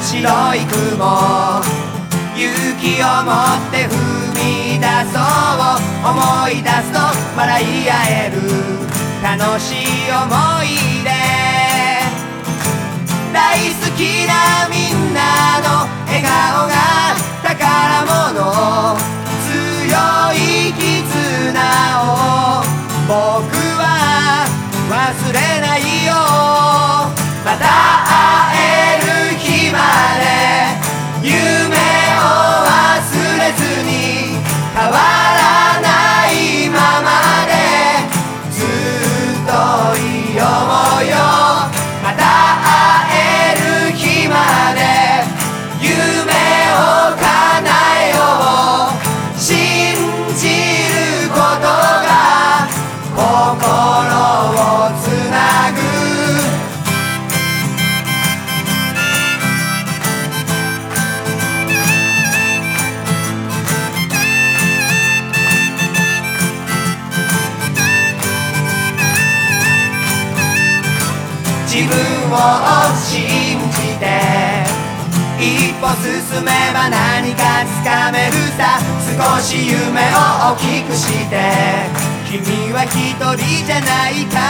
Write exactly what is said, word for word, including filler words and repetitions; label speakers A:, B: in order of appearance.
A: 白い雲、勇気を持って踏み出そう、思い出すと笑い合える楽しい思い出、大好きなみんなの笑顔が宝物、強い絆を僕は忘れないよ。また会える日まで夢を忘れずに変わらないままでずっといようよ。また会える日まで夢を叶えよう、信じることが心をつなぐ。自分を信じて一歩進めば何かつかめるさ、少し夢を大きくして君は一人じゃないか